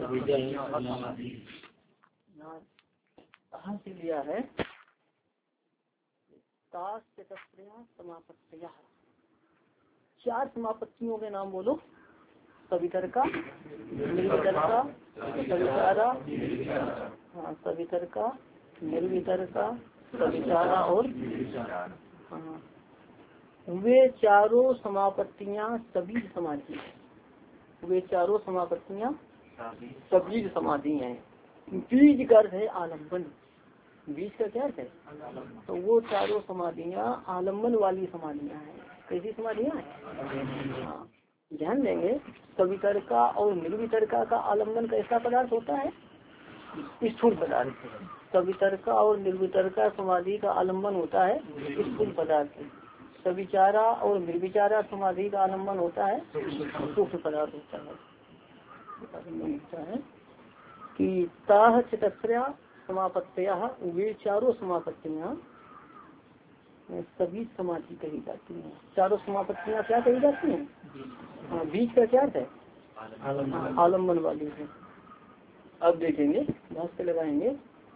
कहाँ से लिया है? समापत्तियां, चार समापत्तियों के नाम बोलो। सवितर्का, निर्वितर्का, सविचारा, हाँ सवितर्का, निर्वितर्का, सविचारा और हाँ, वे चारों समापत्तियां सभी समाधि हैं। वे चारों समापत्तियां सभी समाधि हैं। बीज का अर्थ है आलम्बन। बीज का क्या अर्थ है? तो वो चारों समाधियां आलम्बन वाली समाधियां हैं। कैसी समाधियां हैं? हाँ, ध्यान देंगे। सवितर्का और निर्वितर्का का आलम्बन कैसा पदार्थ होता है? स्थूल पदार्थ। सवितर्का और निर्वितर्का समाधि का आलम्बन होता है स्थूल पदार्थ। सविचारा और निर्विचारा समाधि का आलम्बन होता है सूक्ष्म पदार्थ होता है। कि ताह चतस्रया समापत्तियां, वे चारों समापत्तियां सभी समाधि कही जाती हैं। चारों समापत्तियां क्या कही जाती हैं? हाँ, बीच का क्या है? आलम्बन वाली है। अब देखेंगे, भाष्य लगाएंगे।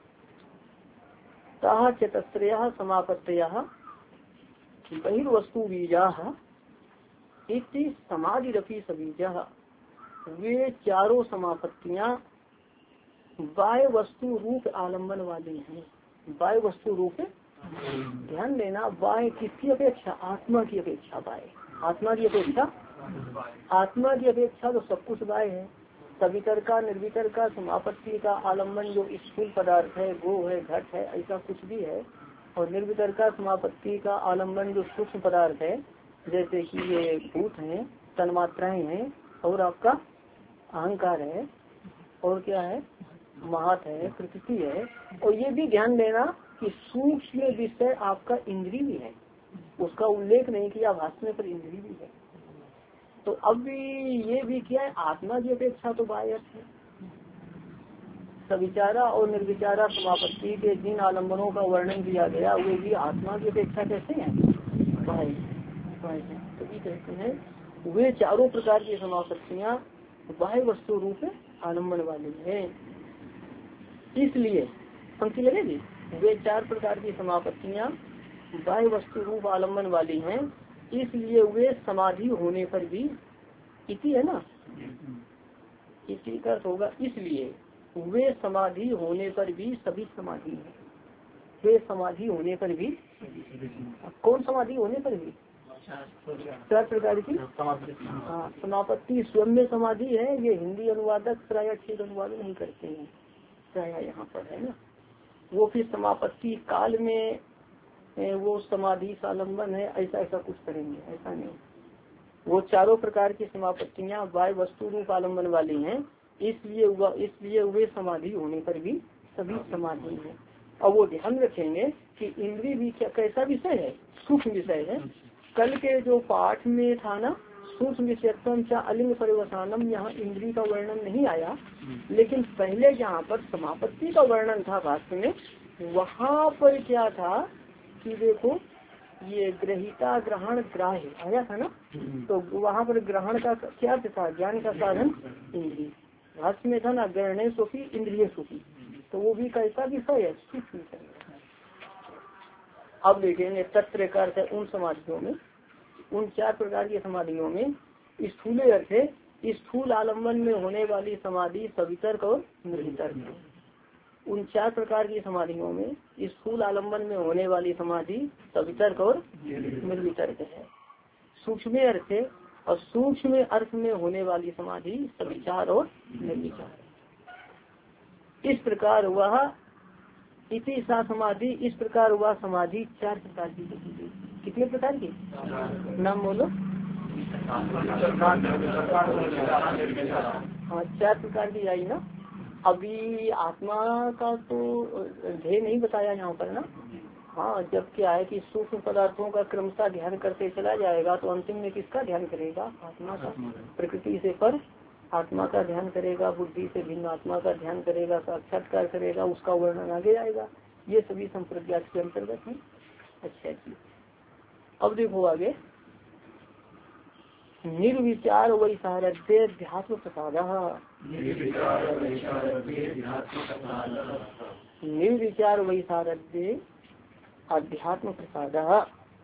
ताह चतस्रया समापत्तियां बहिर्वस्तु बीजाः इति समाधिरपि सबीजः, वे चारों समापत्तियां बाह्य वस्तु रूप आलम्बन वाली हैं। बाह्य वस्तु रूप, ध्यान देना, बाह्य किसकी अपेक्षा? आत्मा की अपेक्षा। बाह्य आत्मा की अपेक्षा, आत्मा की अपेक्षा तो सब कुछ बाह्य है। सवितर्का निर्वितर्का समापत्ति का आलम्बन जो स्थूल पदार्थ है, गो है, घट है, ऐसा कुछ भी है। और निर्वितर्का समापत्ति का आलम्बन जो सूक्ष्म पदार्थ है, जैसे कि ये भूत है, तन्मात्राएं हैं, और आपका अहंकार है, और क्या है, महत है, प्रकृति है। और ये भी ध्यान देना कि सूक्ष्म विषय आपका इंद्रिय भी है। उसका उल्लेख नहीं किया भाषण पर, इंद्रिय भी है। तो अब भी ये भी क्या है? आत्मा की अपेक्षा तो बाह्य है। सविचारा और निर्विचारा समापत्ति के जिन आलम्बनों का वर्णन किया गया वे भी आत्मा की अपेक्षा कैसे हैं? बाह्य। तो ये कहते हैं वे चारों प्रकार की समापत्तियां बाह्य वस्तु रूप आलम्बन वाली है। इसलिए पंक्ति लगेगी, वे चार प्रकार की समापत्तियां बाह्य वस्तु रूप आलम्बन वाली हैं, इसलिए वे समाधि होने पर भी, इति है ना, इति का होगा इसलिए वे समाधि होने पर भी सभी समाधि है। वे समाधि होने पर भी, कौन समाधि होने पर भी? चार प्रकार की हाँ समापत्ति स्वयं में समाधि है। ये हिंदी अनुवादक प्राय ठीक अनुवाद नहीं करते हैं, प्राय यहाँ पर है ना। वो फिर समापत्ति काल में वो समाधि सालंबन है, ऐसा ऐसा कुछ करेंगे, ऐसा नहीं। वो चारों प्रकार की समापत्तियां बाह्य वस्तु रूप आलम्बन वाली हैं, इसलिए वे समाधि होने पर भी सभी समाधि है। और वो ध्यान रखेंगे कि इंद्रिय भी क्या कैसा विषय है? सूक्ष्म विषय है। कल के जो पाठ में था ना, सूक्ष्म विषयत्वम च अलिंग परिवसानम, यहाँ इंद्रिय का वर्णन नहीं आया, लेकिन पहले जहाँ पर समापत्ति का वर्णन था भाष्य में, वहाँ पर क्या था कि देखो ये ग्रहिता ग्रहण ग्राह्य आया था ना। तो वहाँ पर ग्रहण का क्या था? ज्ञान का साधन इंद्रिय। भाष्य में था ना, ग्रहणे सुखी इंद्रिय सुखी। तो वो भी कैसा विषय है? सूक्ष्म विषय। अब देखेंगे तत्र का अर्थ है उन समाधियों में, उन चार प्रकार की समाधियों में स्थूल अर्थ है स्थूल आलम्बन में होने वाली समाधि सवितर्क और निर्वितर्क। उन चार प्रकार की समाधियों में स्थूल आलम्बन में होने वाली समाधि सवितर्क और निर्वितर्क है। सूक्ष्म अर्थ है, और सूक्ष्म अर्थ में होने वाली समाधि सविचार और निर्विचार। इस प्रकार वह इति सा समाधि, इस प्रकार वह समाधि चार प्रकार की। कितने प्रकार की? नाम बोलो। हाँ, चार प्रकार की आई ना। अभी आत्मा का तो ध्येय नहीं बताया यहाँ पर ना। हाँ, जब क्या है कि सूक्ष्म पदार्थों का क्रमशः ध्यान करते चला जाएगा तो अंतिम में किसका ध्यान करेगा? आत्मा का। प्रकृति से पर आत्मा का ध्यान करेगा, बुद्धि से भिन्न आत्मा का ध्यान करेगा, साक्षात्कार करेगा, उसका वर्णन आगे आएगा। ये सभी संप्रज्ञात के अंतर्गत है। अच्छा जी, अब देखो आगे। निर्विचार वैसारध्य अध्यात्म प्रसाद। निर्विचार वैसारध्य अध्यात्म प्रसाद।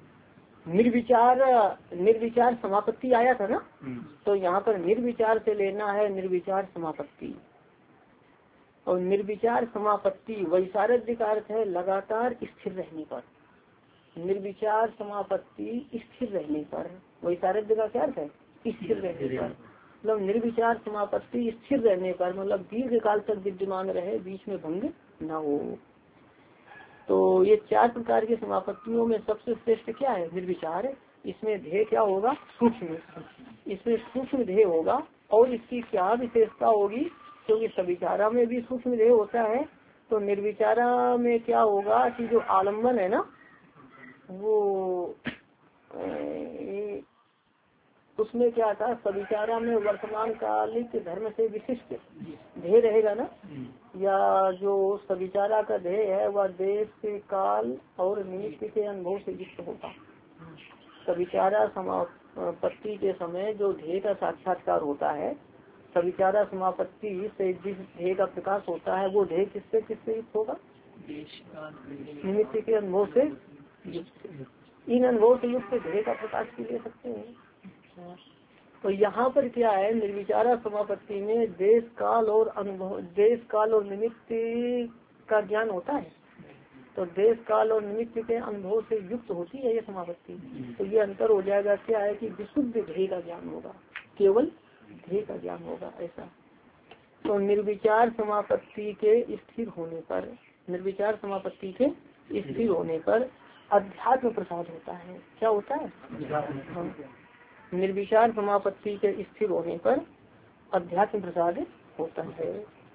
निर्विचार समापत्ति आया था ना, तो यहाँ पर निर्विचार से लेना है निर्विचार समापत्ति। और निर्विचार समापत्ति वैसारध्य का अर्थ है लगातार स्थिर रहने पर। निर्विचार समापत्ति स्थिर रहने पर। वैसारध्य का क्या अर्थ है? स्थिर रहने पर। मतलब निर्विचार समापत्ति स्थिर रहने पर, मतलब दीर्घ काल तक विद्यमान रहे, बीच में भंग न हो। तो ये 4 प्रकार की समापत्तियों में सबसे श्रेष्ठ क्या है? निर्विचार। इसमें ध्येय क्या होगा? सूक्ष्म। इसमें सूक्ष्म ध्येय होगा। और इसकी क्या विशेषता होगी? क्योंकि सविचारा में भी सूक्ष्म ध्येय होता है, तो निर्विचारा में क्या होगा कि जो आलम्बन है ना, वो उसमें क्या था? सविचारा में वर्तमान कालिक धर्म से विशिष्ट ध्येय रहेगा ना, या जो सविचारा का ध्येय है वह देश के काल और निमित्त के अनुभव से युक्त होगा। सविचारा समापत्ति के समय जो ध्येय का साक्षात्कार होता है, सविचारा समापत्ति से जिस ध्येय का प्रकाश होता है, वो ध्येय किससे युक्त होगा? निमित्त के अनुभव से युक्त। इन अनुभव से युक्त ध्येय का प्रकाश भी ले सकते हैं। तो यहाँ पर क्या है? निर्विचारा समापत्ति में देश काल और अनुभव, देश काल और निमित्त का ज्ञान होता है। तो देश काल और निमित्त के अनुभव से युक्त होती है ये समापत्ति। तो ये अंतर हो जाएगा क्या है कि विशुद्ध ध्येय का ज्ञान होगा, केवल ध्येय का ज्ञान होगा, ऐसा। तो निर्विचार समापत्ति के स्थिर होने पर, निर्विचार समापत्ति के स्थिर होने पर अध्यात्म प्रसाद होता है। क्या होता है? निर्विचार समापत्ति के स्थिर होने पर अध्यात्म प्रसाद होता है।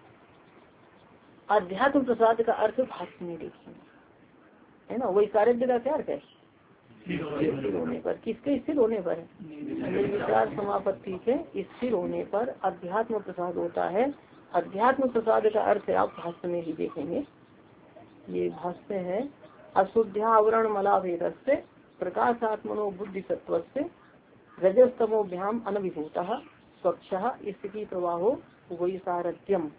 अध्यात्म प्रसाद का अर्थ भाष्य में देखिए, है ना। वैसारध्य का क्या अर्थ है? स्थिर होने पर। किसके स्थिर होने पर? निर्विचार समापत्ति के स्थिर होने पर अध्यात्म प्रसाद होता है। अध्यात्म प्रसाद का अर्थ है, आप भाष्य में ही देखेंगे, ये भाष्य है, अशुद्ध्यावरण मलाभेद से प्रकाशात्मनो बुद्धि सत्व से रजस्तमोभ्याम अनभिभूत स्वच्छ स्थिति प्रवाहो वैसारध्यम।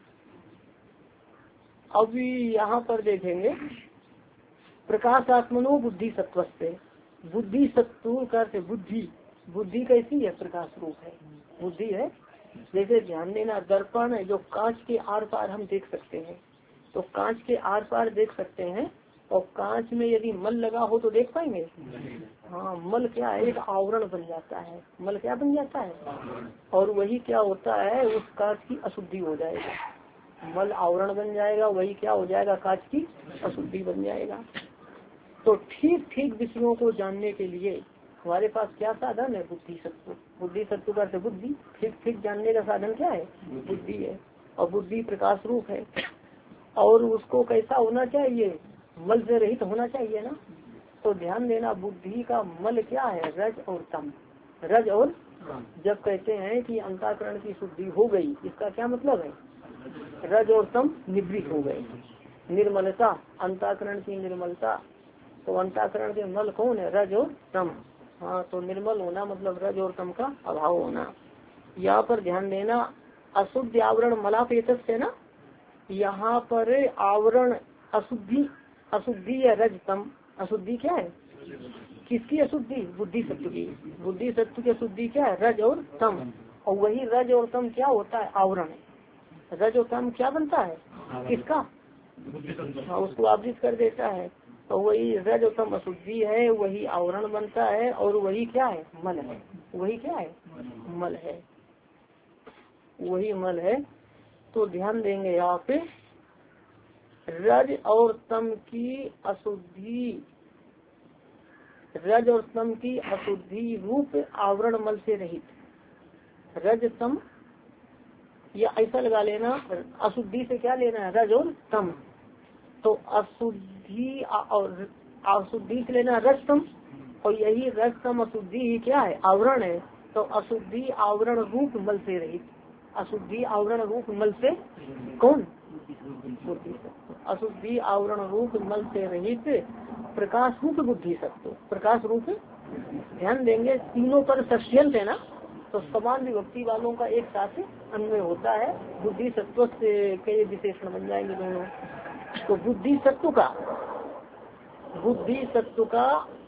अभी यहाँ पर देखेंगे प्रकाशात्मनो बुद्धि सत्व से। बुद्धि सत्व का अर्थ बुद्धि, बुद्धि कैसी है? प्रकाश रूप है, बुद्धि है। जैसे ध्यान देना, दर्पण है जो कांच के आर पार हम देख सकते हैं, तो कांच के आर पार देख सकते हैं, और कांच में यदि मल लगा हो तो देख पाएंगे? हाँ, मल क्या है? एक आवरण बन जाता है। मल क्या बन जाता है? और वही क्या होता है? उस कांच की अशुद्धि हो जाएगा। मल आवरण बन जाएगा, वही क्या हो जाएगा? कांच की अशुद्धि बन जाएगा। तो ठीक ठीक विषयों को जानने के लिए हमारे पास क्या साधन है? बुद्धि सत्व। बुद्धि सत्व का अर्थ बुद्धि। ठीक ठीक जानने का साधन क्या है? बुद्धि है। और बुद्धि प्रकाश रूप है। और उसको कैसा होना चाहिए? मल से रहित होना चाहिए ना। तो ध्यान देना, बुद्धि का मल क्या है? रज और तम। रज और जब कहते हैं कि अंतःकरण की शुद्धि हो गई, इसका क्या मतलब है? रज और तम निवृत्त हो गए। निर्मलता, अंतःकरण की निर्मलता। तो अंतःकरण के मल कौन है? रज और तम। हाँ, तो निर्मल होना मतलब रज और तम का अभाव होना। यहाँ पर ध्यान देना, अशुद्ध आवरण मलापेत से ना, यहाँ पर आवरण अशुद्धि, अशुद्धि है रजतम। अशुद्धि क्या है? किसकी अशुद्धि? बुद्धि सत्व की। बुद्धि सत्व की अशुद्धि क्या है? रज और तम। और वही रज और तम क्या होता है? आवरण। रज और तम क्या बनता है? किसका? हाँ, उसको आवृत कर देता है। तो वही रज और तम अशुद्धि है, वही आवरण बनता है, और वही क्या है? मल है। वही क्या है? मल है, वही मल है। तो ध्यान देंगे यहाँ पे, रज और तम की अशुद्धि, रज और तम की अशुद्धि रूप आवरण मल से रहित। रज तम, या ऐसा लगा लेना, अशुद्धि से क्या लेना है? रज और तम। तो अशुद्धि और अशुद्धि से लेना रज तम, और यही रज तम अशुद्धि ही क्या है? आवरण है। तो अशुद्धि आवरण रूप मल से रहित। अशुद्धि आवरण रूप मल से कौन? अशुद्धि आवरण रूप मल से रहित प्रकाश रूप बुद्धि सत्व। प्रकाश रूप, ध्यान देंगे तीनों पर सस्यंत है ना, तो समान विभक्ति वालों का एक साथ अन्वय होता है। बुद्धि सत्व के विशेषण बन जाएंगे दोनों। तो बुद्धि सत्व का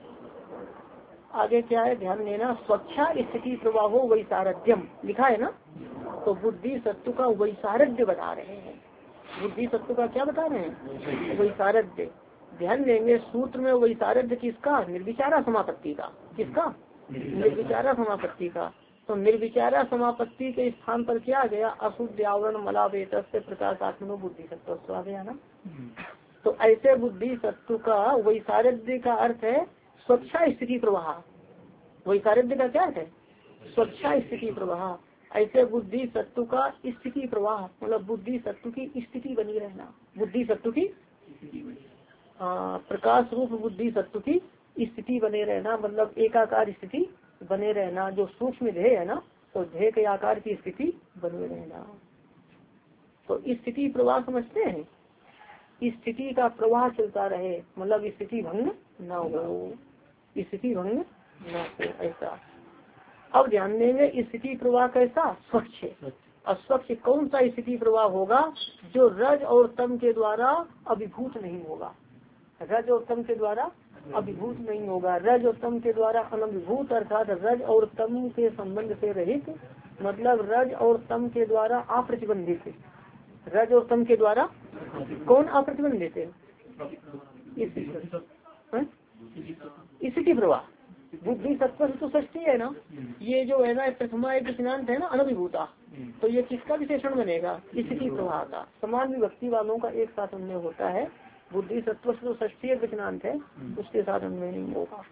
आगे क्या है ध्यान देना, स्वच्छा स्थिति प्रवाहो वैसारध्यम लिखा है ना। तो बुद्धि सत्व का वैसारध्य बता रहे हैं। बुद्धि सत्व का क्या बता रहे हैं? वैसारध्य। ध्यान देंगे सूत्र में वैसारध्य किसका? निर्विचारा समापत्ति का। किसका? निर्विचारा समापत्ति का। तो निर्विचारा समापत्ति के स्थान पर क्या आ गया? अशुद्ध आवरण मलावेत से प्रकाशात्मनो बुद्धि सत्व आ गया ना। तो ऐसे बुद्धि सत्व का वैसारध्य का अर्थ है स्वच्छा स्थिति प्रवाह। वैसारध्य का क्या अर्थ है? स्वच्छा स्थिति प्रवाह। ऐसे बुद्धि सत्व का स्थिति प्रवाह मतलब बुद्धि सत्व की स्थिति बनी रहना। बुद्धि सत्व की प्रकाश रूप बुद्धि सत्व की स्थिति बने रहना मतलब एकाकार स्थिति बने रहना। जो सूक्ष्म ध्येय है ना, तो ध्येय के आकार की स्थिति बने रहना। तो स्थिति प्रवाह समझते हैं? स्थिति का प्रवाह चलता रहे मतलब स्थिति भंग न हो, स्थिति भंग न हो ऐसा। अब ध्यान देंगे स्थिति प्रवाह कैसा? स्वच्छ। अस्वच्छ कौन सा स्थिति प्रवाह होगा? जो रज और तम के द्वारा अभिभूत नहीं होगा। रज और तम के द्वारा अभिभूत नहीं होगा। रज और तम के द्वारा अनभिभूत अर्थात रज और तम के संबंध से रहित मतलब रज और तम के द्वारा अप्रतिबंधित। रज और तम के द्वारा कौन अप्रतिबंधित है? स्थिति प्रवाह। बुद्धि सत्व तो षष्ठी है ना। ये जो है ना प्रथमा एक सिद्धांत है ना अनभिभूता, तो ये किसका विशेषण बनेगा? स्थिति प्रवाह का। समान विभक्ति वालों का एक साथ अन्वय होता है। बुद्धि सत्व तो षष्ठी विज्ञान है, उसके साथ अन्वय नहीं होगा।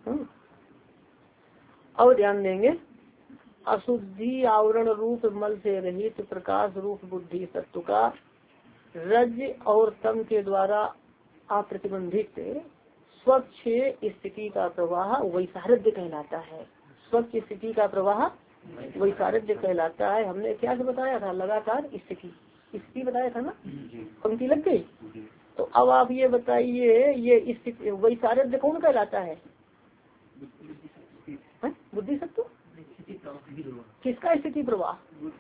और ध्यान देंगे अशुद्धि आवरण रूप मल से रहित प्रकाश रूप बुद्धि सत्व का रज और तम के द्वारा अप्रतिबंधित स्वच्छ स्थिति का प्रवाह वैसारध्य कहलाता है। स्वच्छ स्थिति का प्रवाह वैसारध्य कहलाता है। हमने क्या बताया था? लगातार स्थिति बताया था ना। पंक्ति लग गई। तो अब आप ये बताइए ये स्थिति वैसारध्य कौन कहलाता है? बुद्धि सत्व। किसका स्थिति प्रवाह?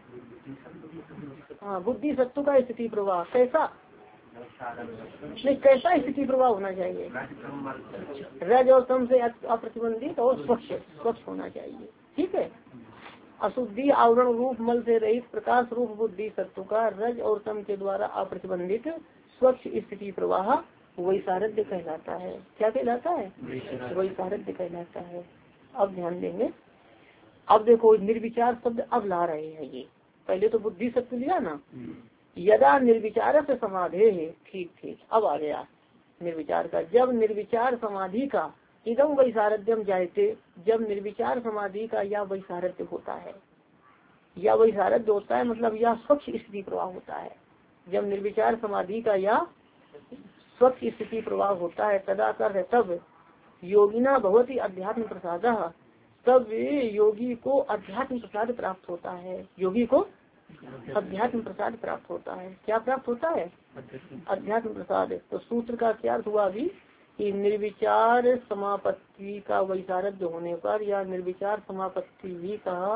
हाँ बुद्धि सत्व का स्थिति प्रवाह। कैसा? नहीं कैसा स्थिति प्रवाह होना चाहिए? रज और तम से अप्रतिबंधित और स्वच्छ होना चाहिए। ठीक है। अशुद्धि आवरण रूप मल से रहित प्रकाश रूप बुद्धि सत्व का रज और तम के द्वारा अप्रतिबंधित स्वच्छ स्थिति प्रवाह वैसारध्य कहलाता है। क्या कहलाता है? वैसारध्य कहलाता है। अब ध्यान देंगे। अब देखो निर्विचार शब्द अब ला रहे हैं ये। पहले तो बुद्धि सत्व लिया ना। यदा निर्विचार से समाधि है। ठीक अब आ गया निर्विचार का। जब निर्विचार समाधि का इदम वैसारध्यम जायते, जब निर्विचार समाधि का या वैसारध्य होता है, या वैसारध्य होता है मतलब या स्वच्छ स्थिति प्रवाह होता है। जब निर्विचार समाधि का या स्वच्छ स्थिति प्रवाह होता है तदा कर तब योगिना भवती अध्यात्म प्रसाद, तब योगी को अध्यात्म प्रसाद प्राप्त होता है। योगी को अध्यात्म प्रसाद प्राप्त होता है। क्या प्राप्त होता है? अध्यात्म प्रसाद। तो सूत्र का क्या अर्थ हुआ अभी कि निर्विचार समापत्ति का वैसारध्य होने पर या निर्विचार समापत्ति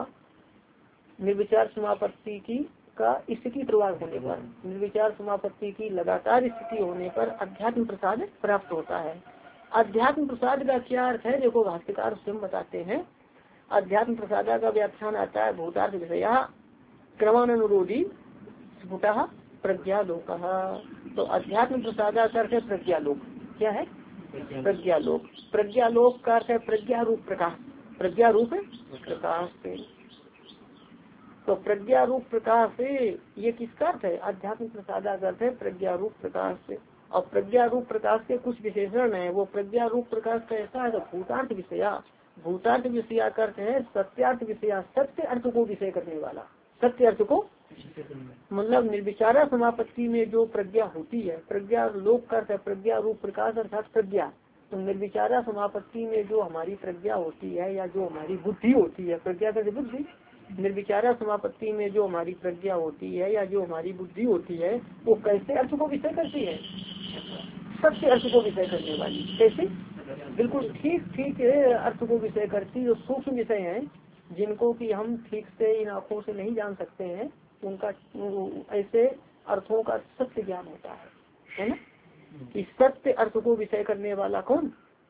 की का स्थिति प्रवाह होने पर, निर्विचार समापत्ति की लगातार स्थिति होने पर अध्यात्म प्रसाद प्राप्त होता है। अध्यात्म प्रसाद का क्या अर्थ है? देखो भाष्यकार स्वयं बताते हैं। अध्यात्म प्रसाद का व्याख्यान आता है भूतार्थ विषया क्रमानुरोधी स्फुटः प्रज्ञालोक। तो अध्यात्म प्रसाद का अर्थ है प्रज्ञालोक। क्या है? प्रज्ञालोक। प्रज्ञालोक का अर्थ है प्रज्ञा रूप प्रकाश। प्रज्ञा रूप प्रकाश से। तो प्रज्ञा रूप प्रकाश से ये किसका अर्थ है? अध्यात्म प्रसाद का अर्थ है प्रज्ञा रूप प्रकाश से। और प्रज्ञा रूप प्रकाश के कुछ विशेषण है। वो प्रज्ञा रूप प्रकाश कैसा है? तो भूतार्थ विषया। भूतार्थ विषया का अर्थ है सत्यार्थ विषया, सत्य अर्थ को विषय करने वाला। सत्य अर्थ को मतलब निर्विचारा समापत्ति में जो प्रज्ञा होती है, प्रज्ञा लोक का अर्थ है प्रज्ञा रूप प्रकाश अर्थात प्रज्ञा। तो निर्विचारा समापत्ति में जो हमारी प्रज्ञा होती है या जो हमारी बुद्धि होती है, प्रज्ञा का बुद्धि, निर्विचारा समापत्ति में जो हमारी प्रज्ञा होती है या जो हमारी बुद्धि होती है वो कैसे अर्थ को विषय करती है? सत्य अर्थ को विषय करने वाली। कैसे? बिल्कुल ठीक अर्थ को विषय करती। जो सूक्ष्म विषय है जिनको कि हम ठीक से इन आँखों से नहीं जान सकते हैं, उनका ऐसे अर्थों का सत्य ज्ञान होता है ना। कि सत्य अर्थ को विषय करने वाला कौन?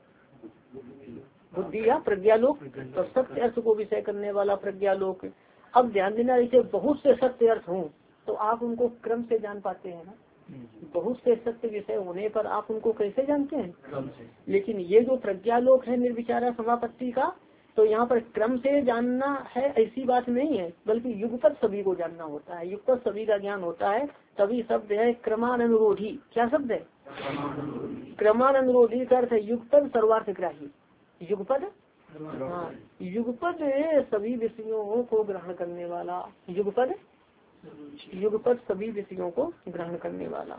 बुद्धि या प्रज्ञालोक। तो सत्य अर्थ को विषय करने वाला प्रज्ञालोक। अब ध्यान देना, जैसे बहुत से सत्य अर्थ हों तो आप उनको क्रम से जान पाते हैं ना। बहुत से सत्य विषय होने पर आप उनको कैसे जानते हैं? क्रम से। लेकिन ये जो प्रज्ञालोक है निर्विचारा समापत्ति का, तो यहाँ पर क्रम से जानना है ऐसी बात नहीं है, बल्कि युगपत सभी को जानना होता है, युगपत सभी का ज्ञान होता है। तभी शब्द है क्रमानुरोधी। क्या शब्द है? क्रमानुरोधी का अर्थ है युगपत सर्वार्थग्राही। युगपद, हाँ, युगपद सभी विषयों को ग्रहण करने वाला। युगपद, युगपद सभी विषयों को ग्रहण करने वाला।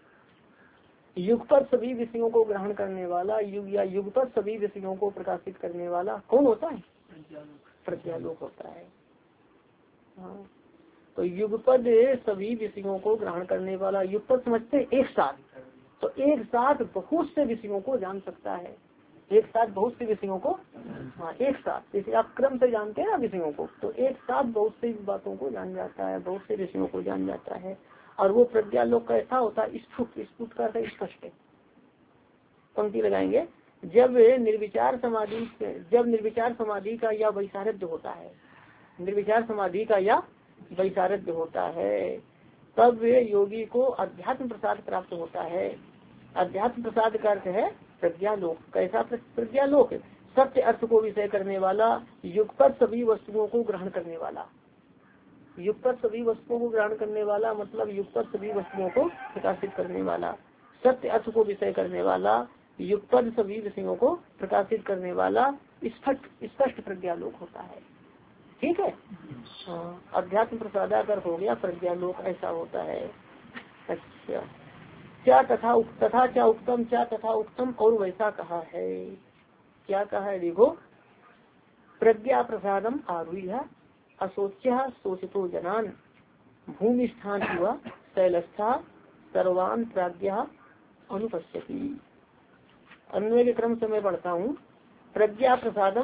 युगपद सभी विषयों को ग्रहण करने वाला, युग या युगपद सभी विषयों को प्रकाशित करने वाला कौन होता है? प्रज्ञालोक होता है। हाँ, तो युगपद सभी विषयों को ग्रहण करने वाला। युगपद समझते एक साथ, तो एक साथ बहुत से विषयों को जान सकता है। एक साथ बहुत से विषयों को, हाँ एक साथ, जैसे आप क्रम से जानते हैं ना विषयों को, तो एक साथ बहुत सी बातों को जान जाता है, बहुत से विषयों को जान जाता है। और वो प्रज्ञालोक कैसा होता है? स्फुट। स्फुट का अर्थ स्पष्ट है। पंक्ति लगाएंगे, जब निर्विचार समाधि का या वैसारध्य होता है, निर्विचार समाधि का या वैसारध्य होता है, तब योगी को अध्यात्म प्रसाद प्राप्त होता है। अध्यात्म प्रसाद का अर्थ है प्रज्ञालोक। कैसा प्रज्ञालोक? सत्य अर्थ को विषय करने वाला, युगपत सभी वस्तुओं को ग्रहण करने वाला। युगपत सभी वस्तुओं को ग्रहण करने वाला मतलब युगपत सभी वस्तुओं को प्रकाशित करने वाला, सत्य अर्थ को विषय करने वाला, युगपत सभी विषयों को प्रकाशित करने वाला स्पष्ट प्रज्ञालोक होता है। ठीक है। हाँ, अध्यात्म प्रसादाकर हो गया प्रज्ञालोक, ऐसा होता है। अच्छा, क्या तथा क्या उत्तम, क्या तथा उत्तम और वैसा कहा है। क्या कहा है? देखो, प्रज्ञा प्रसादम आरूढ़ असोच्य शोचितो जनान भूमि स्थान हुआ शैलस्था सर्वान प्राज्ञा अनुपस्थिति। अन्वय के क्रम से मैं पढ़ता हूँ। प्रज्ञा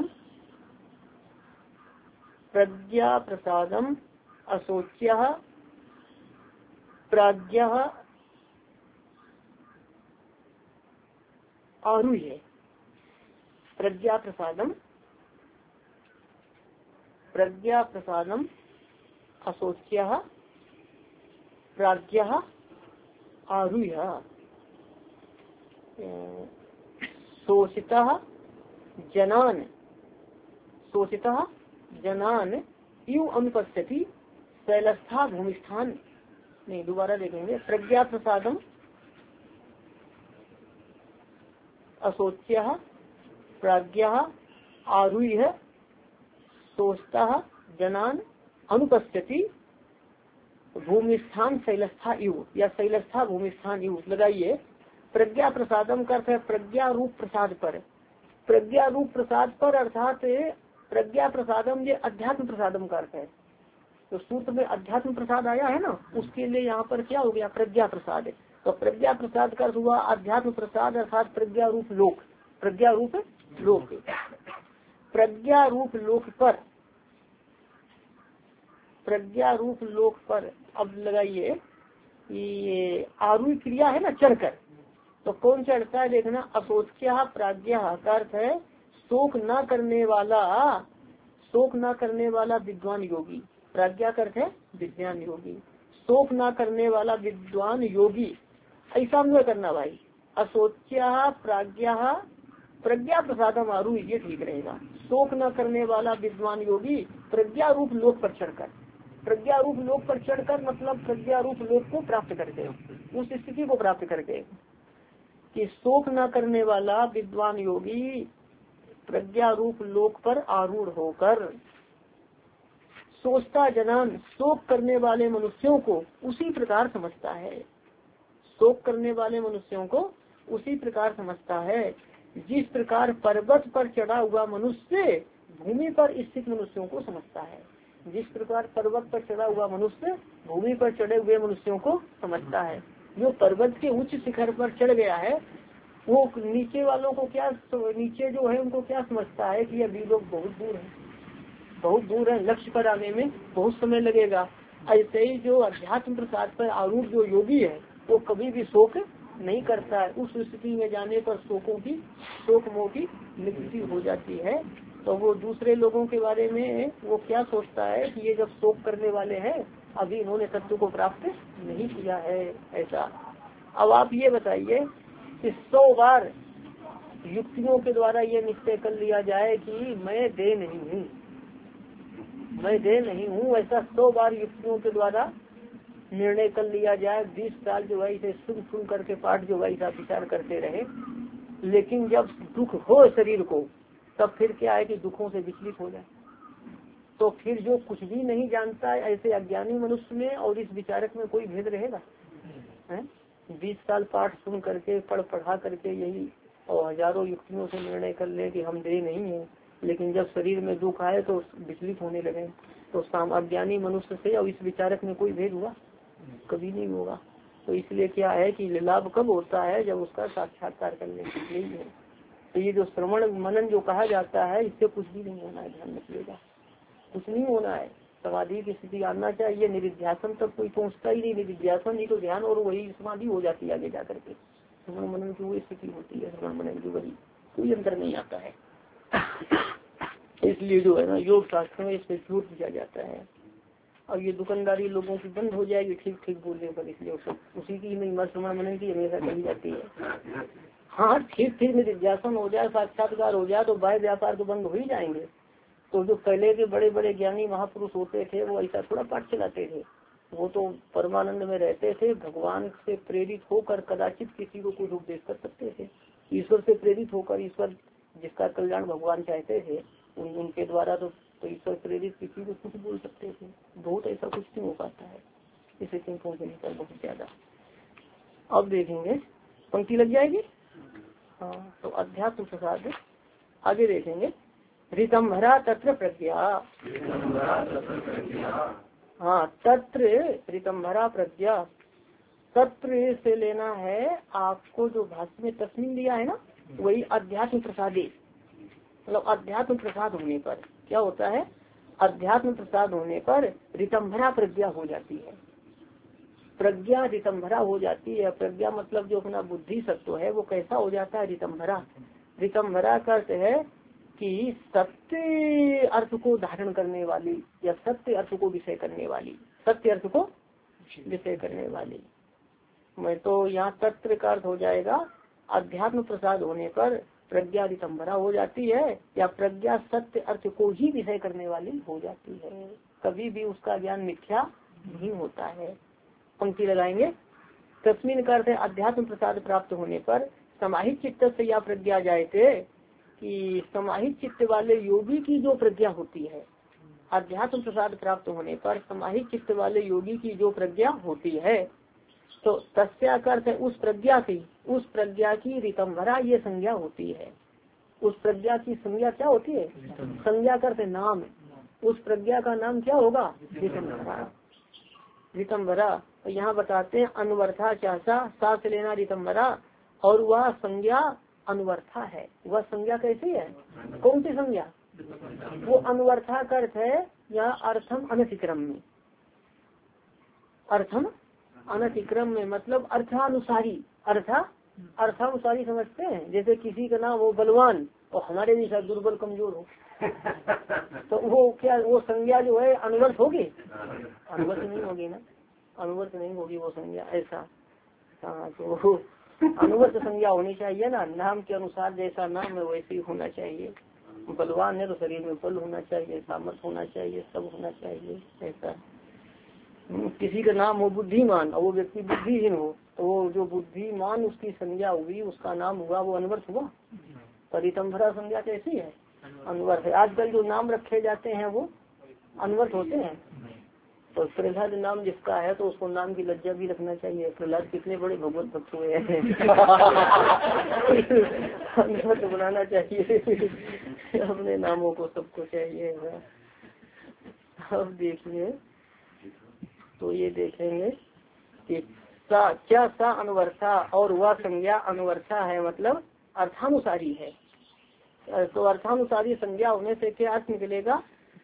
प्रसादम असोच्य प्राज्ञा आरूढ़। प्रज्ञा प्रसादम असोच्य प्राज्ञा आरूढ़ शोषितः जनान इव अनुपस्थिति शैलस्था भूमिस्थान। नहीं, दोबारा देखेंगे। प्रज्ञा प्रसादम असोच्य प्राज्ञा आरूढ़ शोषितः जनान अनुपस्थिति भूमिस्थान शैलस्था इव या शैलस्था भूमिस्थान इव लगाइए। प्रज्ञा प्रसादम का अर्थ है प्रज्ञा रूप प्रसाद पर। प्रज्ञा रूप प्रसाद पर अर्थात प्रज्ञा प्रसादम ये अध्यात्म प्रसादम का अर्थ है। तो सूत्र में अध्यात्म प्रसाद आया है ना, उसके लिए यहाँ पर क्या हो गया? प्रज्ञा प्रसाद। तो प्रज्ञा प्रसाद का अर्थ हुआ अध्यात्म प्रसाद अर्थात प्रज्ञा रूप लोक। प्रज्ञा रूप लोक, प्रज्ञा रूप लोक पर, प्रज्ञा रूप लोक पर। अब लगाइए, ये आरूढ़ क्रिया है ना, चढ़कर। तो कौन चढ़ता है देखना। असोच्य प्राज्ञा का अर्थ है शोक न करने वाला विद्वान योगी। प्राज्ञा का अर्थ है विज्ञान योगी। शोक न करने वाला विद्वान योगी, ऐसा अन्वय करना भाई। असोच्य प्रज्ञा प्रसादम आरूढ़, ये ठीक रहेगा। शोक न करने वाला विद्वान योगी प्रज्ञा रूप लोक पर चढ़कर। प्रज्ञा रूप लोक पर चढ़कर मतलब प्रज्ञा रूप लोक को प्राप्त करके, उस स्थिति को प्राप्त करके कि शोक न करने वाला विद्वान योगी प्रज्ञा रूप लोक पर आरूढ़ होकर सोचता जनान, शोक करने वाले मनुष्यों को उसी प्रकार समझता है। शोक करने वाले मनुष्यों को उसी प्रकार समझता है जिस प्रकार पर्वत पर चढ़ा हुआ मनुष्य भूमि पर स्थित मनुष्यों को समझता है। जिस प्रकार पर्वत पर चढ़ा हुआ मनुष्य भूमि पर चढ़े हुए मनुष्यों को समझता है। जो पर्वत के उच्च शिखर पर चढ़ गया है वो नीचे वालों को क्या, नीचे जो है उनको क्या समझता है कि अभी लोग बहुत दूर है। बहुत दूर है, लक्ष्य पर आने में बहुत समय लगेगा। ऐसे ही जो अध्यात्म प्रसाद पर आरूढ़ जो योगी है वो कभी भी शोक नहीं करता है। उस स्थिति में जाने पर शोक मोह की निवृत्ति हो जाती है। तो वो दूसरे लोगों के बारे में वो क्या सोचता है कि ये जब शोक करने वाले हैं अभी इन्होंने तत्व को प्राप्त नहीं किया है, ऐसा। अब आप ये बताइए कि 100 बार युक्तियों के द्वारा ये निश्चय कर लिया जाए कि मैं देह नहीं हूँ, मैं देह नहीं हूँ, ऐसा 100 बार युक्तियों के द्वारा निर्णय कर लिया जाए। 20 साल जो है इसे सुन करके पाठ जो है ऐसा विचार करते रहे, लेकिन जब दुख हो शरीर को तब फिर क्या है कि दुखों से विचलित हो जाए। तो फिर जो कुछ भी नहीं जानता है ऐसे अज्ञानी मनुष्य में और इस विचारक में कोई भेद रहेगा? 20 साल पाठ सुन करके पढ़ा करके यही और हजारों युक्तियों से निर्णय कर ले कि हम देह नहीं है, लेकिन जब शरीर में दुख आए तो विचलित होने लगे। तो अज्ञानी मनुष्य से और इस विचारक में कोई भेद हुआ? कभी नहीं होगा। तो इसलिए क्या है कि लाभ कब होता है? जब उसका साक्षात्कार करने के लिए है। तो ये जो श्रवण मनन जो कहा जाता है इससे कुछ भी नहीं होना है, ध्यान रखिएगा, कुछ नहीं होना है। समाधि की स्थिति आना चाहिए, निरिध्यासन तक कोई पहुंचता ही नहीं। निरिध्यासन ही तो ध्यान और वही समाधि हो जाती है आगे जाकर के। श्रवण मनन की वही स्थिति होती है, श्रवण मनन की वही, कोई अंतर नहीं आता है। इसलिए जो है ना योग शास्त्र में इस पर जोर दिया जाता है। और ये दुकानदारी लोगों की बंद हो जाएगी ठीक ठीक बोलने पर, इसलिए सब उसी की महिमा श्रवण मनन की हमेशा कही जाती है। हाँ ठीक निधिध्यासन हो जाए, साक्षात्कार हो जाए तो बाह्य व्यापार तो बंद हो ही जाएंगे। तो जो पहले के बड़े बड़े ज्ञानी महापुरुष होते थे वो ऐसा थोड़ा पाठ चलाते थे, वो तो परमानंद में रहते थे, भगवान से प्रेरित होकर कदाचित किसी को कुछ उपदेश कर सकते थे। ईश्वर से प्रेरित होकर, ईश्वर जिसका कल्याण भगवान चाहते थे उनके द्वारा तो ईश्वर प्रेरित किसी को कुछ बोल सकते थे। बहुत ऐसा कुछ नहीं हो पाता है इसे कहीं पहुँचने पर बहुत ज्यादा। अब देखेंगे पंक्ति लग जाएगी। हाँ तो अध्यात्म प्रसाद आगे देखेंगे। ऋतंभरा तत्र प्रज्ञा, हाँ तत्र ऋतंभरा प्रज्ञा, तत्र से लेना है आपको जो भाष्य में तस्मीन दिया है ना वही अध्यात्म प्रसादे, मतलब अध्यात्म प्रसाद होने पर क्या होता है? अध्यात्म प्रसाद होने पर ऋतंभरा प्रज्ञा हो जाती है। प्रज्ञा ऋतंभरा हो जाती है। प्रज्ञा मतलब जो अपना बुद्धि सत्व है वो कैसा हो जाता है? ऋतंभरा। ऋतंभरा का अर्थ है कि सत्य अर्थ को धारण करने वाली या सत्य अर्थ को विषय करने वाली, सत्य अर्थ को विषय करने वाली। मैं तो यहाँ तत्व का अर्थ हो जाएगा अध्यात्म प्रसाद होने पर प्रज्ञा ऋतंभरा हो जाती है, या प्रज्ञा सत्य अर्थ को ही विषय करने वाली हो जाती है। कभी भी उसका ज्ञान मिथ्या नहीं होता है। पंक्ति लगाएंगे। तस्मीन का अर्थ है अध्यात्म प्रसाद प्राप्त होने पर समाहित चित्त से या प्रज्ञा जायते, कि समाहित चित्त वाले योगी की जो प्रज्ञा होती है, अध्यात्म प्रसाद प्राप्त होने पर समाहित चित्त वाले योगी की जो प्रज्ञा होती है, तो तस्या का अर्थ है उस प्रज्ञा की ऋतंभरा ये संज्ञा होती है। उस प्रज्ञा की संज्ञा क्या होती है? संज्ञा का अर्थ है नाम। उस प्रज्ञा का नाम क्या होगा? ऋतंभरा। तो यहाँ बताते हैं अनुवर्था चाचा सा से लेना ऋतंभरा, और वह संज्ञा अनुवर्था है। वह संज्ञा कैसी है? कौन सी संज्ञा? वो अनुवर्था का अर्थ है यहाँ अर्थम अनतिक्रम में, अर्थम अनतिक्रम में मतलब अर्थानुसारी, अर्थानुसारी समझते हैं। जैसे किसी का नाम वो बलवान और हमारे जैसा दुर्बल कमजोर हो तो वो क्या, वो संज्ञा जो है अनुवर्त होगी? अनुवर्त नहीं होगी ना, अनुवर्त नहीं होगी वो संज्ञा, ऐसा। हाँ तो अनुवर्त संज्ञा होनी चाहिए ना, नाम के अनुसार जैसा नाम है वैसे ही होना चाहिए। बलवान है तो शरीर में बल होना चाहिए, सामर्थ होना चाहिए, सब होना चाहिए, ऐसा। किसी का नाम हो बुद्धिमान और वो व्यक्ति बुद्धिहीन हो तो वो जो बुद्धिमान उसकी संज्ञा हुई, उसका नाम हुआ, वो अनवर्थ हुआ। पर ऋतंभरा संज्ञा कैसी है? अनवर्थ है। आजकल जो नाम रखे जाते हैं वो अनवर्थ होते हैं। तो प्रहलाद नाम जिसका है तो उसको नाम की लज्जा भी रखना चाहिए। प्रहलाद कितने बड़े भगवत भक्त हुए हैं अनवर्थ बनाना चाहिए अपने नामों को, सबको चाहिए। अब देखिए तो ये देखेंगे कि क्या सा अनुवर्था, और वह संज्ञा अनुवर्था है मतलब अर्थानुसारी है। तो अर्थानुसारी संज्ञा होने से क्या अर्थ निकलेगा?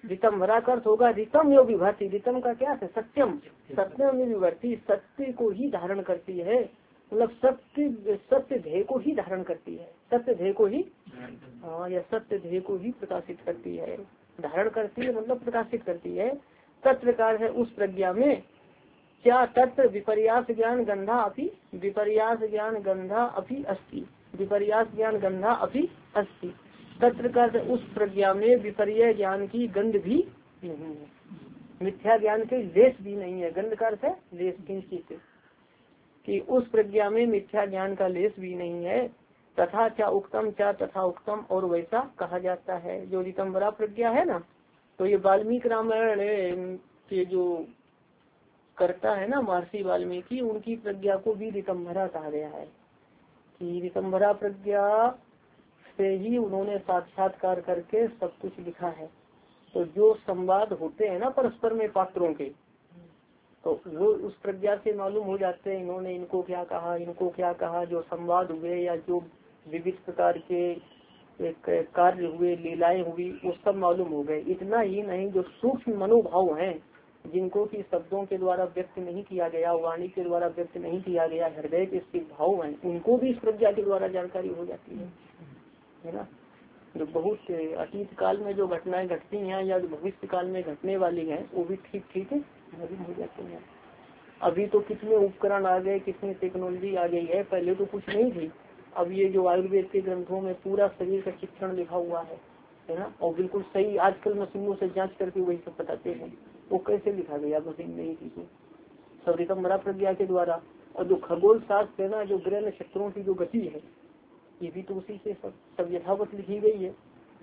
ऋतंभरा का अर्थ होगा ऋतम यो विभर्ती। ऋतम का क्या है? सत्यम। सत्यम यो विभर्ती, सत्य को ही धारण करती है, मतलब सत्य ध्येय को ही धारण करती है, सत्य ध्येय को ही, हाँ, या सत्य ध्येय को ही प्रकाशित करती है। धारण करती है मतलब प्रकाशित करती है। तत्प्रकार है उस प्रज्ञा में क्या तत्व विपर्यास ज्ञान गंधा अपि, विपर्यास ज्ञान गंधा अपि अस्ति, विपर्यास ज्ञान गंधा अपि अस्ति। तत्प्रकार से उस प्रज्ञा में विपर्य ज्ञान की गंध भी नहीं है, मिथ्या ज्ञान के लेस भी नहीं है। गंध का अर्थ है लेस, किंचित, कि उस प्रज्ञा में मिथ्या ज्ञान का लेस भी नहीं है। तथा क्या उक्तम, क्या तथा उक्तम, और वैसा कहा जाता है। जो ऋतंभरा प्रज्ञा है ना, तो ये वाल्मीकि रामायण के जो करता है ना महर्षि वाल्मीकि, उनकी प्रज्ञा को भी ऋतंभरा कहा गया है। कि ऋतंभरा प्रज्ञा से ही उन्होंने साक्षात्कार करके सब कुछ लिखा है। तो जो संवाद होते हैं ना परस्पर में पात्रों के, तो वो उस प्रज्ञा से मालूम हो जाते हैं इन्होंने इनको क्या कहा, इनको क्या कहा। जो संवाद हुए या जो विविध प्रकार के कार्य हुए, लीलाएं हुई, वो सब मालूम हो गए। इतना ही नहीं, जो सूक्ष्म मनोभाव हैं जिनको कि शब्दों के द्वारा व्यक्त नहीं किया गया, वाणी के द्वारा व्यक्त नहीं किया गया, हृदय के स्थित भाव हैं, उनको भी इस प्रज्ञा के द्वारा जानकारी हो जाती है ना। जो बहुत अतीत काल में जो घटनाएं घटती हैं या जो भविष्य काल में घटने वाली हैं, वो भी ठीक ठीक मालूम हो जाती हैं। अभी तो कितने उपकरण आ गए, कितनी टेक्नोलॉजी आ गई है, पहले तो कुछ नहीं थी। अब ये जो आयुर्वेद के ग्रंथों में पूरा शरीर का चित्रण लिखा हुआ है ना, और बिल्कुल सही आजकल मशीनों से जांच करके वही सब बताते हैं। वो कैसे लिखा गया मशीन नहीं थी, सब ऋतंभरा प्रज्ञा के द्वारा। और जो खगोल शास्त्र है ना, जो ग्रह नक्षत्रों की जो गति है, ये भी तो उसी से सब यथावत लिखी गई है,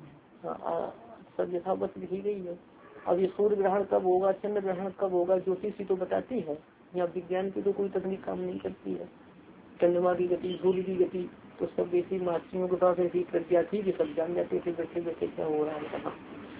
सब यथावत लिखी गई है। अब ये सूर्य ग्रहण कब होगा, चंद्र ग्रहण कब होगा, ज्योतिषी तो बताती है, या विज्ञान की तो कोई तकनीक काम नहीं करती है। चंद्रमा की गति, सूर्य की गति, तो सब ऐसी महर्षियों के पास ऐसी प्रज्ञा थी कि सब जान जाते थे बैठे बैठे क्या हो रहा है कहाँ।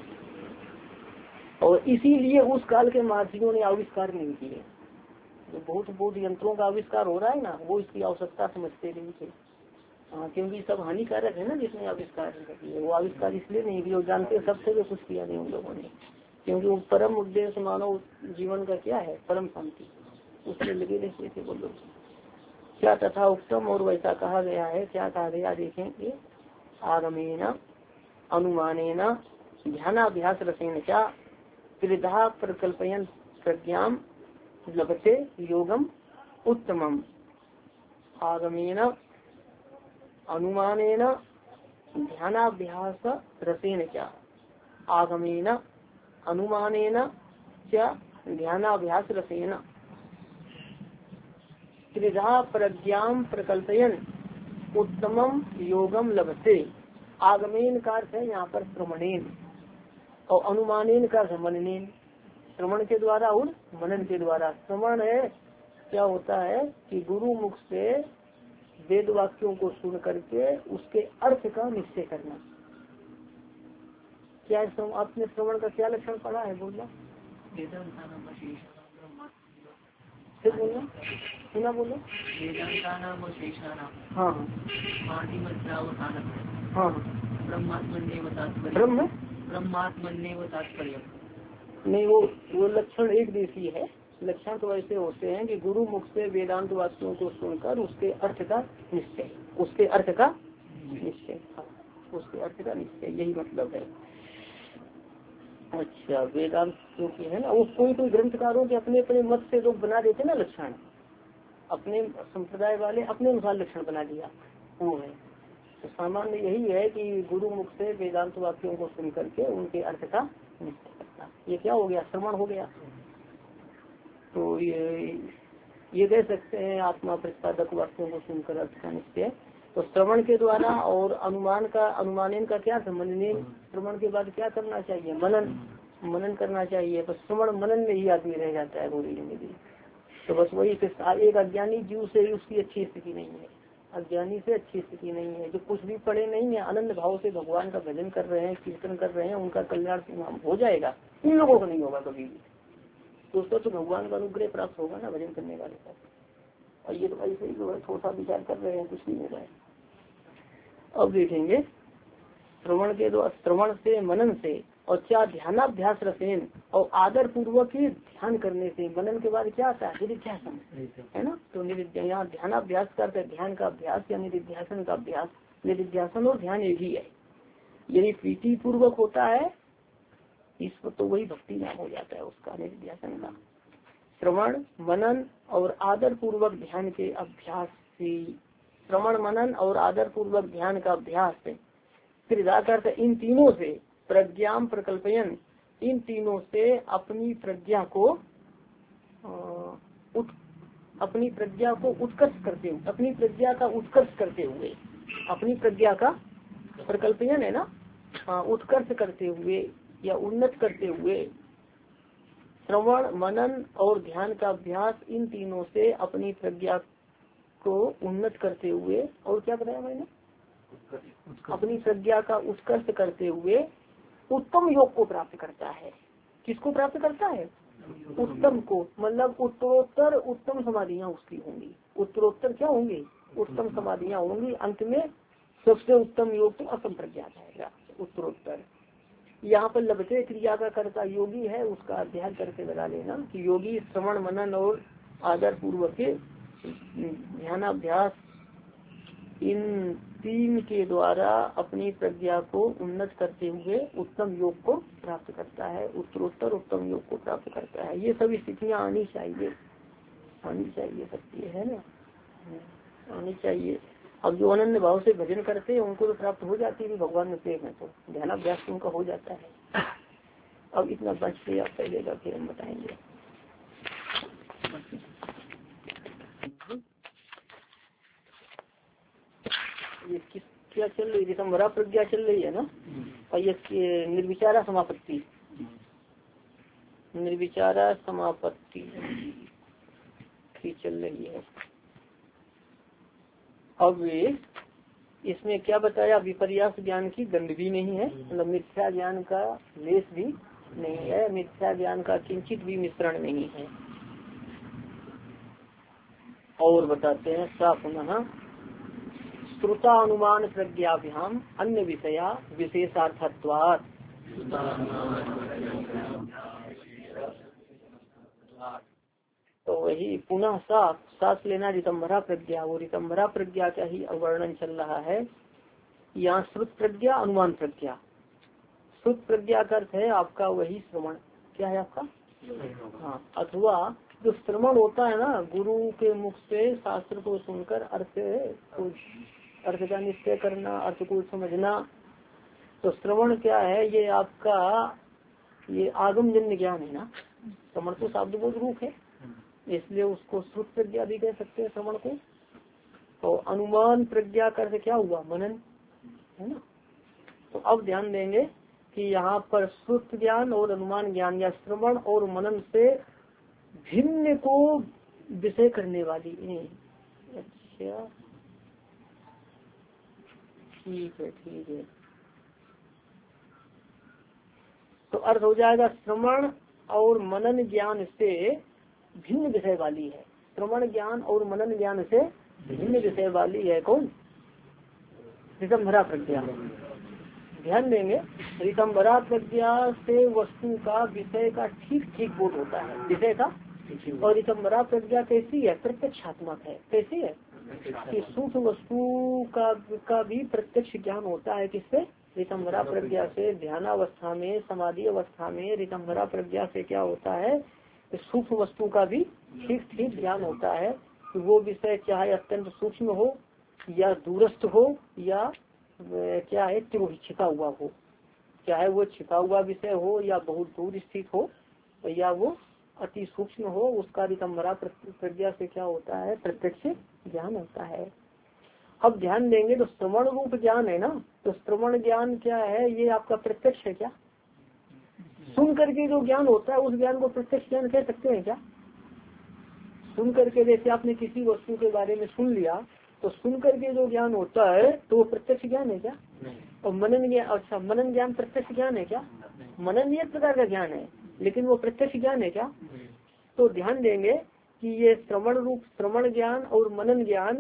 और इसीलिए उस काल के महर्षियों ने आविष्कार नहीं किए। जो बहुत बहुत यंत्रों का आविष्कार हो रहा है ना, वो इसकी आवश्यकता समझते नहीं थे। हाँ, क्योंकि सब हानिकारक है ना, जिसने आविष्कार किए वो आविष्कार इसलिए नहीं किया, जानते सबसे भी कुछ किया नहीं उन लोगों ने। क्योंकि वो परम उद्देश्य मानव जीवन का क्या है, परम शांति, उसमें लगे रहते थे वो लोग। क्या तथा उत्तम, और वैसा कहा गया है। क्या कहा गया देखेंगे। आगमेन अनुमानेन ध्यानाभ्यास रसेन क्या त्रिधा प्रकल्पयन प्रज्ञाम लभते योगम उत्तमम। आगमेन अनुमानेन ध्यानाभ्यास रसेन क्या, आगमेन अनुमानेन क्या ध्यानाभ्यास रसेन त्रिधा प्रज्ञाम प्रकल्पयन उत्तमम योगम लभते। आगमेन का अर्थ है यहाँ पर श्रवणेन, और अनुमानेन का मननेन, श्रवण के द्वारा और मनन के द्वारा। श्रवण है क्या होता है कि गुरु मुख से वेद वाक्यों को सुन करके उसके अर्थ का निश्चय करना। क्या आपने श्रवण का क्या लक्षण पढ़ा है, बोलना फिर बोलना, सुना बोलो। हाँ हाँ, ब्रह्मात्मन्येव तात्पर्य नहीं, वो लक्षण एक देशी है। लक्षण तो ऐसे होते हैं कि गुरु मुख से वेदांत वाक्यों को सुनकर उसके अर्थ का निश्चय, उसके अर्थ का निश्चय, उसके अर्थ का निश्चय, यही मतलब है। अच्छा, वेदांत जो की है ना, वो कोई कोई ग्रंथकारों के अपने अपने मत से लोग बना देते ना लक्षण, अपने संप्रदाय वाले अपने अनुसार लक्षण बना दिया, वो है। तो सामान्य यही है कि गुरु मुख से वेदांत वाक्यों को सुन करके उनके अर्थ का निश्चय करना। ये क्या हो गया, श्रवण हो गया। तो ये कह सकते हैं आत्मा प्रतिपादक वाक्यों को सुनकर अर्थ का निश्चय। तो श्रवण के द्वारा, और अनुमान का, अनुमानन का क्या मनन, श्रवण के बाद क्या करना चाहिए, मनन करना चाहिए। बस श्रवण मनन में ही आदमी रह जाता है पूरी जिंदगी। तो बस वही, एक अज्ञानी जीव से उसकी अच्छी स्थिति नहीं है, अज्ञानी से अच्छी स्थिति नहीं है। जो कुछ भी पढ़े नहीं है, आनंद भाव से भगवान का भजन कर रहे हैं, कीर्तन कर रहे हैं, उनका कल्याण हो जाएगा। इन लोगों को नहीं होगा कभी भी, तो उसको तो भगवान का अनुग्रह प्राप्त होगा ना भजन करने वाले का। और ये तो ऐसे ही जो है थोड़ा विचार कर रहे हैं, कुछ नहीं होगा। अब देखेंगे श्रवण के द्वारा, श्रवण से मनन से और क्या ध्यानाभ्यास रसेन और आदर पूर्वक ही ध्यान करने से। मनन के बाद क्या आता है? निधिध्यासन, है ना। तो यहाँ ध्यानाभ्यास करते ध्यान का अभ्यास या निधिध्यासन का अभ्यास। निधिध्यासन और ध्यान एक ही है। यदि प्रीति पूर्वक होता है ईश्वर तो वही भक्ति नाम हो जाता है उसका, निधिध्यासन का। श्रवण मनन और आदर पूर्वक ध्यान के अभ्यास से, श्रवण मनन और आदर पूर्वक ध्यान का अभ्यास से, फिर जाकर इन तीनों से प्रज्ञाम प्रकल्पयन, इन तीनों से अपनी प्रज्ञा को उत्कर्ष करते हुए, अपनी प्रज्ञा का उत्कर्ष करते हुए, अपनी प्रज्ञा का प्रकल्पयन है ना, उत्कर्ष करते हुए या उन्नत करते हुए, श्रवण मनन और ध्यान का अभ्यास इन तीनों से अपनी प्रज्ञा को उन्नत करते हुए, और क्या बताया मैंने, अपनी प्रज्ञा का उत्कर्ष करते हुए उत्तम योग को प्राप्त करता है। किसको प्राप्त करता है? उत्तम को, मतलब उत्तरोत्तर उत्तम समाधियां उसकी होंगी। उत्तरोत्तर क्या होंगी? उत्तम समाधियां होंगी। अंत में सबसे उत्तम योग तो असम प्रज्ञा जाएगा। उत्तरोत्तर यहाँ पर लभते क्रिया का कर्ता योगी है, उसका अध्ययन करके बता लेना कि योगी श्रवण मनन और आदर पूर्वक ध्यानाभ्यास इन तीन के द्वारा अपनी प्रज्ञा को उन्नत करते हुए उत्तम योग को प्राप्त करता है, उत्तरोत्तर उत्तम योग को प्राप्त करता है। ये सब स्थितियाँ आनी चाहिए सकती है ना, आनी चाहिए। अब जो अनन्य भाव से भजन करते हैं उनको तो प्राप्त हो जाती है भगवान में प्रेम है, तो ध्यानाभ्यास उनका हो जाता है। अब इतना बच के आप पहले का फिर हम बताएंगे। ये क्या चल रही है? दिसंबरा प्रज्ञा चल रही है ना, और ये निर्विचारा समापत्ति, निर्विचारा समापत्ति की चल रही है। अब इसमें क्या बताया? विपर्यास ज्ञान की दंड भी नहीं है, मतलब मिथ्या ज्ञान का लेस भी नहीं है, मिथ्या ज्ञान का किंचित भी मिश्रण नहीं है। और बताते हैं सा पुनः श्रुता अनुमान प्रज्ञाभ्याम अन्य विषया विशेषार्थत्वात्। तो वही पुनः सांस लेना ऋतंभरा प्रज्ञा, वो ऋतंभरा प्रज्ञा का ही वर्णन चल रहा है यहाँ। श्रुत प्रज्ञा अनुमान प्रज्ञा, श्रुत प्रज्ञा का अर्थ है आपका वही श्रवण, क्या है आपका? हाँ, अथवा जो श्रवण होता है ना, गुरु के मुख से शास्त्र को सुनकर अर्थ का निश्चय करना, अर्थ को समझना। तो श्रवण क्या है? ये आपका ये आगमजन्य ज्ञान है ना। श्रवण तो शब्द बोध रूप है, इसलिए उसको श्रुत प्रज्ञा भी कह सकते हैं श्रवण को। तो अनुमान प्रज्ञा का अर्थ क्या हुआ? मनन, है ना। तो अब ध्यान देंगे कि यहाँ पर श्रुत ज्ञान और अनुमान ज्ञान या श्रवण और मनन से भिन्न को विषय करने वाली। अच्छा ठीक है। तो अर्थ हो जाएगा श्रवण और मनन ज्ञान से भिन्न विषय वाली है। श्रवण ज्ञान और मनन ज्ञान से भिन्न विषय वाली है कौन? ऋतंभरा प्रज्ञा। ध्यान देंगे, ऋतंभरा प्रज्ञा से वस्तु का विषय का ठीक ठीक बोध होता है, विषय का। और ऋतंभरा प्रज्ञा कैसी है? प्रत्यक्षात्मक है। कैसी है? कि सूक्ष्म वस्तु का भी प्रत्यक्ष ज्ञान होता है। किससे? ऋतंभरा प्रज्ञा से। ध्यानावस्था में, समाधि अवस्था में ऋतंभरा प्रज्ञा से क्या होता है? सूक्ष्म वस्तु का भी ठीक ठीक ज्ञान होता है। वो विषय चाहे अत्यंत सूक्ष्म हो या दूरस्थ हो या क्या है छिपा हुआ हो, चाहे वो छिपा हुआ विषय हो या बहुत दूर स्थित हो या वो अति सूक्ष्म हो, उसका ऋतंभरा प्रज्ञा से क्या होता है? प्रत्यक्ष ज्ञान होता है। अब ध्यान देंगे तो श्रवण रूप ज्ञान है ना, तो श्रवण ज्ञान क्या है? ये आपका प्रत्यक्ष है क्या? सुन करके जो ज्ञान होता है उस ज्ञान को प्रत्यक्ष ज्ञान कह सकते हैं क्या? सुन करके, जैसे आपने किसी वस्तु के बारे में सुन लिया, तो सुन करके जो ज्ञान होता है तो वो प्रत्यक्ष ज्ञान है क्या? और मनन ज्ञान, अच्छा मनन ज्ञान प्रत्यक्ष ज्ञान है क्या? मनन एक प्रकार का ज्ञान है, लेकिन वो प्रत्यक्ष ज्ञान है क्या? तो ध्यान देंगे कि ये श्रवण ज्ञान और मनन ज्ञान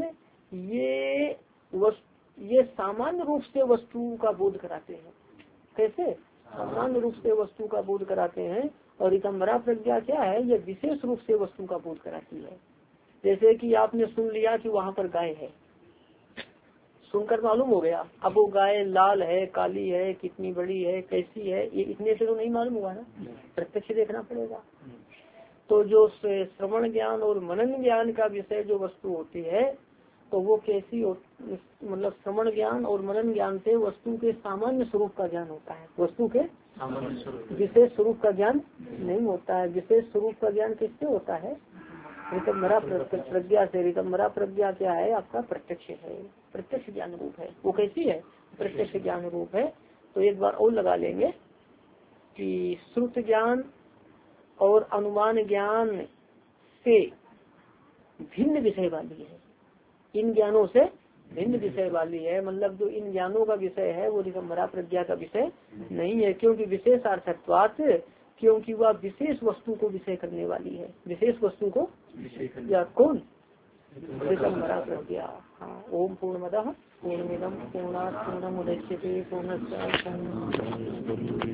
ये सामान्य रूप से वस्तु का बोध कराते हैं। कैसे? सामान्य रूप से वस्तु का बोध कराते हैं। और ऋतंभरा प्रज्ञा क्या है, ये विशेष रूप से वस्तु का बोध कराती है। जैसे कि आपने सुन लिया कि वहाँ पर गाय है, सुनकर मालूम हो गया। अब वो गाय लाल है, काली है, कितनी बड़ी है, कैसी है, ये इतने से तो नहीं मालूम हुआ ना, प्रत्यक्ष देखना पड़ेगा। तो जो श्रवण ज्ञान और मनन ज्ञान का विषय जो वस्तु होती है, तो वो कैसी मतलब श्रवण ज्ञान और मनन ज्ञान से वस्तु के सामान्य स्वरूप का ज्ञान होता है, वस्तु के विशेष स्वरूप का ज्ञान नहीं होता है। विशेष स्वरूप का ज्ञान किससे होता है, ऋतंभरा प्रज्ञा से। ऋतंभरा प्रज्ञा क्या है, आपका प्रत्यक्ष है, प्रत्यक्ष ज्ञान रूप है। वो कैसी है, प्रत्यक्ष ज्ञान रूप है। तो एक बार और लगा लेंगे कि श्रुत ज्ञान और अनुमान ज्ञान से भिन्न विषय वाली है, इन ज्ञानों से भिन्न विषय वाली है। मतलब जो इन ज्ञानों का विषय है वो ऋतंभरा प्रज्ञा का विषय नहीं है, क्योंकि विशेषार्थत्वात्, क्योंकि वह विशेष वस्तु को विषय करने वाली है, विशेष वस्तु को या कौन, ऋतंभरा प्रज्ञा। हाँ, ओम पूर्णमदः पूर्णमिदं पूर्णात् पूर्णमुदच्यते पूर्णस्य